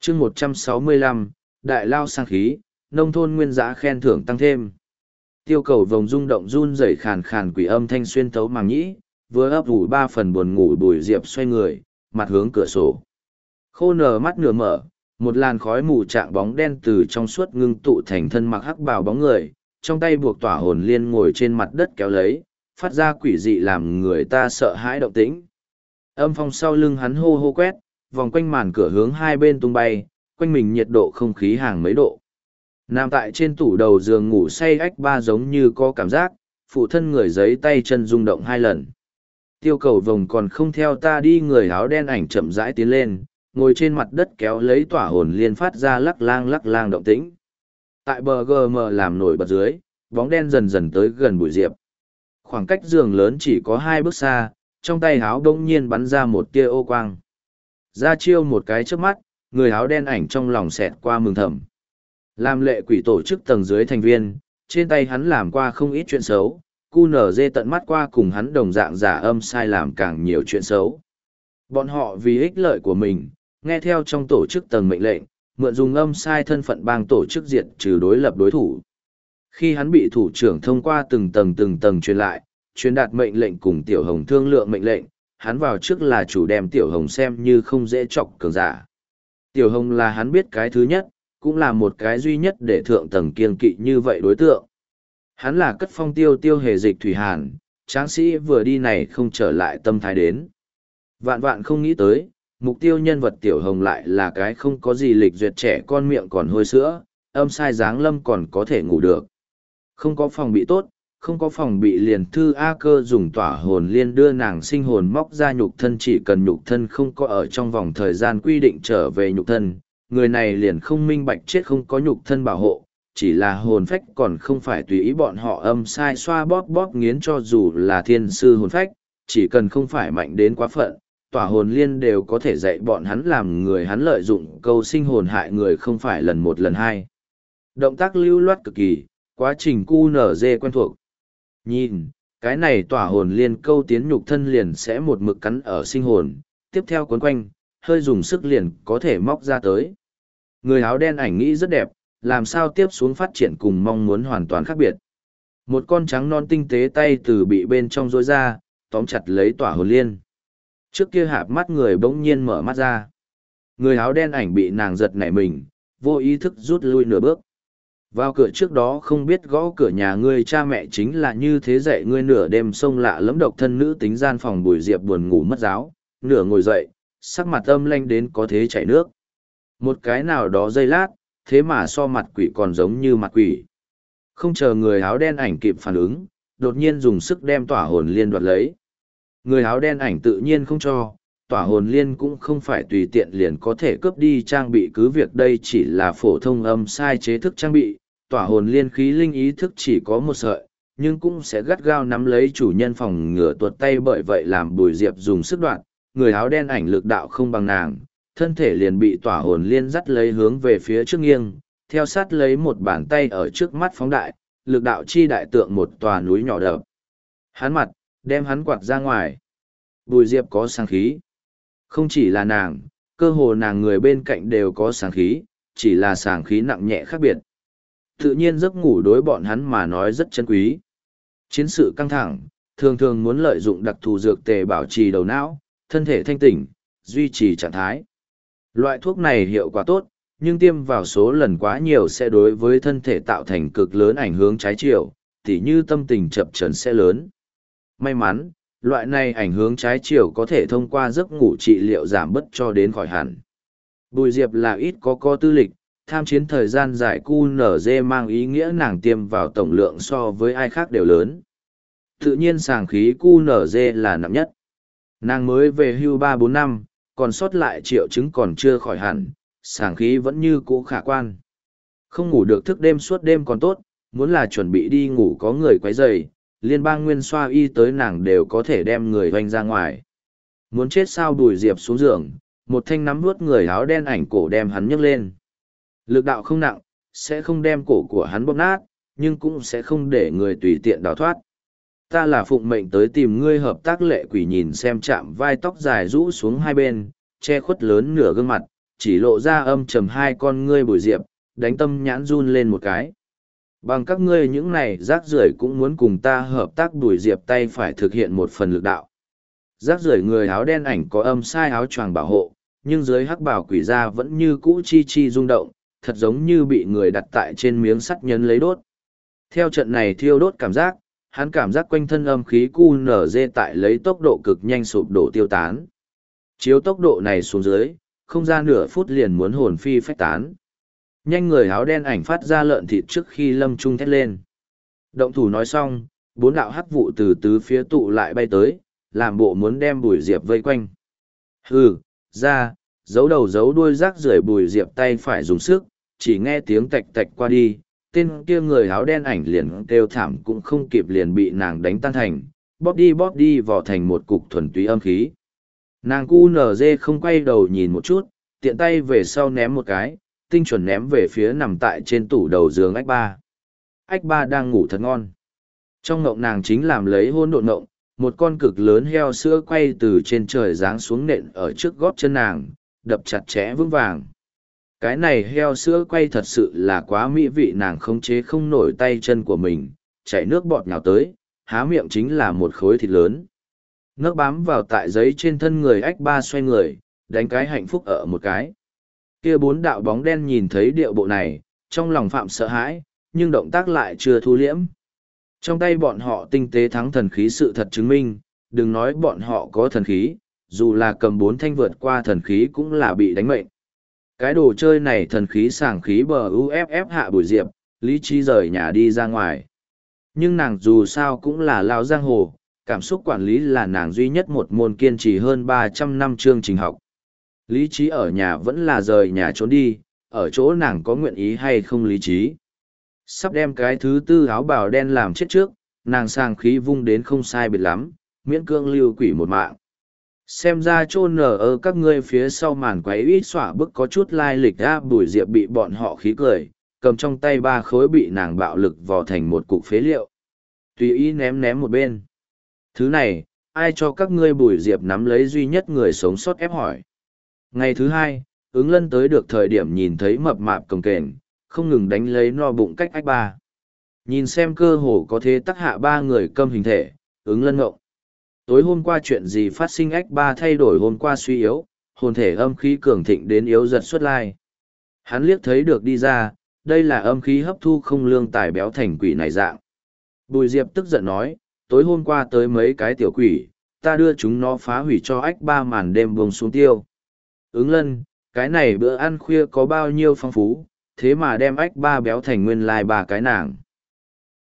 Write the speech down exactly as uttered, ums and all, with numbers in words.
chương một trăm sáu mươi lăm, đại lao sang khí, nông thôn nguyên giã khen thưởng tăng thêm. Tiêu cầu vòng rung động run rẩy khàn khàn quỷ âm thanh xuyên thấu màng nhĩ, vừa ấp ủ ba phần buồn ngủ Bùi Diệp xoay người, mặt hướng cửa sổ. Khô nở mắt nửa mở, một làn khói mù trạng bóng đen từ trong suốt ngưng tụ thành thân mặc hắc bào bóng người, trong tay buộc tỏa hồn liên ngồi trên mặt đất kéo lấy, phát ra quỷ dị làm người ta sợ hãi động tĩnh. Âm phong sau lưng hắn hô hô quét, vòng quanh màn cửa hướng hai bên tung bay, quanh mình nhiệt độ không khí hàng mấy độ. Nằm tại trên tủ đầu giường ngủ say ách ba giống như có cảm giác, phụ thân người giấy tay chân rung động hai lần. Tiêu cầu vồng còn không theo ta đi, người áo đen ảnh chậm rãi tiến lên, ngồi trên mặt đất kéo lấy tỏa hồn liên phát ra lắc lang lắc lang động tĩnh. Tại bờ gờ mờ làm nổi bật dưới, bóng đen dần dần tới gần Bùi Diệp. Khoảng cách giường lớn chỉ có hai bước xa, trong tay áo đông nhiên bắn ra một tia ô quang. Ra chiêu một cái trước mắt, người áo đen ảnh trong lòng xẹt qua mừng thầm. Làm lệ quỷ tổ chức tầng dưới thành viên, trên tay hắn làm qua không ít chuyện xấu, cu nở dê tận mắt qua cùng hắn đồng dạng giả âm sai làm càng nhiều chuyện xấu. Bọn họ vì ích lợi của mình, nghe theo trong tổ chức tầng mệnh lệnh, mượn dùng âm sai thân phận bang tổ chức diệt trừ đối lập đối thủ. Khi hắn bị thủ trưởng thông qua từng tầng từng tầng truyền lại, truyền đạt mệnh lệnh cùng Tiểu Hồng thương lượng mệnh lệnh, hắn vào trước là chủ đem Tiểu Hồng xem như không dễ chọc cường giả. Tiểu Hồng là hắn biết cái thứ nhất, cũng là một cái duy nhất để thượng tầng kiên kỵ như vậy đối tượng. Hắn là cất phong tiêu tiêu hề dịch thủy hàn, tráng sĩ vừa đi này không trở lại tâm thái đến. Vạn vạn không nghĩ tới, mục tiêu nhân vật Tiểu Hồng lại là cái không có gì lịch duyệt trẻ con miệng còn hôi sữa, âm sai dáng lâm còn có thể ngủ được. Không có phòng bị tốt, không có phòng bị liền thư A Cơ dùng tỏa hồn liên đưa nàng sinh hồn móc ra nhục thân, chỉ cần nhục thân không có ở trong vòng thời gian quy định trở về nhục thân, người này liền không minh bạch chết không có nhục thân bảo hộ, chỉ là hồn phách còn không phải tùy ý bọn họ âm sai xoa bóp bóp nghiến, cho dù là thiên sư hồn phách, chỉ cần không phải mạnh đến quá phận, tỏa hồn liên đều có thể dạy bọn hắn làm người hắn lợi dụng câu sinh hồn hại người không phải lần một lần hai. Động tác lưu loát cực kỳ, quá trình cu nở dê quen thuộc. Nhìn, cái này tỏa hồn liên câu tiến nhục thân liền sẽ một mực cắn ở sinh hồn, tiếp theo cuốn quanh, hơi dùng sức liền có thể móc ra tới. Người áo đen ảnh nghĩ rất đẹp, làm sao tiếp xuống phát triển cùng mong muốn hoàn toàn khác biệt. Một con trắng non tinh tế tay từ bị bên trong rối ra, tóm chặt lấy tỏa hồn liên. Trước kia hạp mắt người bỗng nhiên mở mắt ra. Người áo đen ảnh bị nàng giật nảy mình, vô ý thức rút lui nửa bước. Vào cửa trước đó không biết gõ cửa nhà ngươi cha mẹ chính là như thế dạy ngươi, nửa đêm sông lạ lẫm độc thân nữ tính gian phòng Bùi Diệp buồn ngủ mất giáo, nửa ngồi dậy, sắc mặt âm lanh đến có thế chảy nước. Một cái nào đó giây lát, thế mà so mặt quỷ còn giống như mặt quỷ. Không chờ người áo đen ảnh kịp phản ứng, đột nhiên dùng sức đem tỏa hồn liên đoạt lấy. Người áo đen ảnh tự nhiên không cho, tỏa hồn liên cũng không phải tùy tiện liền có thể cướp đi trang bị, cứ việc đây chỉ là phổ thông âm sai chế thức trang bị, tỏa hồn liên khí linh ý thức chỉ có một sợi, nhưng cũng sẽ gắt gao nắm lấy chủ nhân phòng ngừa tuột tay, bởi vậy làm Bùi Diệp dùng sức đoạn, người áo đen ảnh lực đạo không bằng nàng, thân thể liền bị tỏa hồn liên dắt lấy hướng về phía trước nghiêng, theo sát lấy một bàn tay ở trước mắt phóng đại, lực đạo chi đại tượng một tòa núi nhỏ đập. Hắn mặt, đem hắn quạt ra ngoài. Bùi Diệp có sáng khí. Không chỉ là nàng, cơ hồ nàng người bên cạnh đều có sáng khí, chỉ là sáng khí nặng nhẹ khác biệt. Tự nhiên giấc ngủ đối bọn hắn mà nói rất chân quý. Chiến sự căng thẳng, thường thường muốn lợi dụng đặc thù dược tề bảo trì đầu não, thân thể thanh tỉnh, duy trì trạng thái. Loại thuốc này hiệu quả tốt, nhưng tiêm vào số lần quá nhiều sẽ đối với thân thể tạo thành cực lớn ảnh hưởng trái chiều, tỉ như tâm tình chập chờn sẽ lớn. May mắn, loại này ảnh hưởng trái chiều có thể thông qua giấc ngủ trị liệu giảm bớt cho đến khỏi hẳn. Bùi Diệp là ít có có tư lịch, tham chiến thời gian dài cu nở dê mang ý nghĩa nàng tiêm vào tổng lượng so với ai khác đều lớn. Tự nhiên sàng khí cu nở dê là nặng nhất. Nàng mới về hưu ba bốn năm, còn sót lại triệu chứng còn chưa khỏi hẳn, sàng khí vẫn như cũ khả quan. Không ngủ được thức đêm suốt đêm còn tốt, muốn là chuẩn bị đi ngủ có người quấy rầy, liên bang nguyên xoa y tới nàng đều có thể đem người hoành ra ngoài. Muốn chết sao? Bùi Diệp xuống giường, một thanh nắm vuốt người áo đen ảnh cổ đem hắn nhấc lên. Lực đạo không nặng, sẽ không đem cổ của hắn bóp nát, nhưng cũng sẽ không để người tùy tiện đào thoát. Ta là phụng mệnh tới tìm ngươi hợp tác. Lệ quỷ nhìn xem chạm vai tóc dài rũ xuống hai bên, che khuất lớn nửa gương mặt, chỉ lộ ra âm trầm hai con ngươi Bùi Diệp, đánh tâm nhãn run lên một cái. Bằng các ngươi những này rác rưởi cũng muốn cùng ta hợp tác. Bùi Diệp tay phải thực hiện một phần lực đạo. Rác rưởi người áo đen ảnh có âm sai áo choàng bảo hộ, nhưng dưới hắc bào quỷ da vẫn như cũ chi chi rung động, thật giống như bị người đặt tại trên miếng sắt nhấn lấy đốt. Theo trận này thiêu đốt cảm giác, hắn cảm giác quanh thân âm khí cu nở dê tại lấy tốc độ cực nhanh sụp đổ tiêu tán. Chiếu tốc độ này xuống dưới, không ra nửa phút liền muốn hồn phi phách tán. Nhanh người áo đen ảnh phát ra lợn thịt trước khi lâm trung thét lên. Động thủ nói xong, bốn đạo hắc vụ từ tứ phía tụ lại bay tới, làm bộ muốn đem Bùi Diệp vây quanh. Hừ, ra, giấu đầu giấu đuôi rác rưởi. Bùi Diệp tay phải dùng sức, chỉ nghe tiếng tạch tạch qua đi, tên kia người áo đen ảnh liền kêu thảm cũng không kịp liền bị nàng đánh tan thành, bóp đi bóp đi vỏ thành một cục thuần túy âm khí. Nàng cu nở dê không quay đầu nhìn một chút, tiện tay về sau ném một cái, tinh chuẩn ném về phía nằm tại trên tủ đầu giường ách ba. Ách ba đang ngủ thật ngon. Trong ngộng nàng chính làm lấy hôn độn ngộng, một con cực lớn heo sữa quay từ trên trời giáng xuống nện ở trước gót chân nàng, đập chặt chẽ vững vàng. Cái này heo sữa quay thật sự là quá mỹ vị, nàng khống chế không nổi tay chân của mình, chảy nước bọt nhào tới, há miệng chính là một khối thịt lớn. Nước bám vào tại giấy trên thân người ách ba xoay người, đánh cái hạnh phúc ở một cái. Kia bốn đạo bóng đen nhìn thấy điệu bộ này, trong lòng phạm sợ hãi, nhưng động tác lại chưa thu liễm. Trong tay bọn họ tinh tế thắng thần khí sự thật chứng minh, đừng nói bọn họ có thần khí, dù là cầm bốn thanh vượt qua thần khí cũng là bị đánh mệnh. Cái đồ chơi này thần khí sảng khí bờ u ép ép hạ Bùi Diệp, lý trí rời nhà đi ra ngoài. Nhưng nàng dù sao cũng là lao giang hồ, cảm xúc quản lý là nàng duy nhất một môn kiên trì hơn ba trăm năm chương trình học. Lý trí ở nhà vẫn là rời nhà trốn đi, ở chỗ nàng có nguyện ý hay không lý trí. Sắp đem cái thứ tư áo bào đen làm chết trước, nàng sàng khí vung đến không sai biệt lắm, miễn cương lưu quỷ một mạng. Xem ra chôn nở ở các ngươi phía sau màn quấy ít xỏa bức có chút lai lịch ra. Bùi Diệp bị bọn họ khí cười, cầm trong tay ba khối bị nàng bạo lực vò thành một cục phế liệu. Tùy ý ném ném một bên. Thứ này, ai cho các ngươi? Bùi Diệp nắm lấy duy nhất người sống sót ép hỏi. Ngày thứ hai, ứng lân tới được thời điểm nhìn thấy mập mạp cồng kềnh, không ngừng đánh lấy no bụng cách ách ba. Nhìn xem cơ hồ có thế tắc hạ ba người câm hình thể, ứng lân ngộng. Tối hôm qua chuyện gì phát sinh? Ách ba thay đổi hôm qua suy yếu, hồn thể âm khí cường thịnh đến yếu giật xuất lai. Hắn liếc thấy được đi ra, đây là âm khí hấp thu không lương tài béo thành quỷ này dạng. Bùi Diệp tức giận nói, tối hôm qua tới mấy cái tiểu quỷ, ta đưa chúng nó phá hủy cho ách ba màn đêm buông xuống tiêu. Ứng lân, cái này bữa ăn khuya có bao nhiêu phong phú, thế mà đem ách ba béo thành nguyên lai ba cái nàng.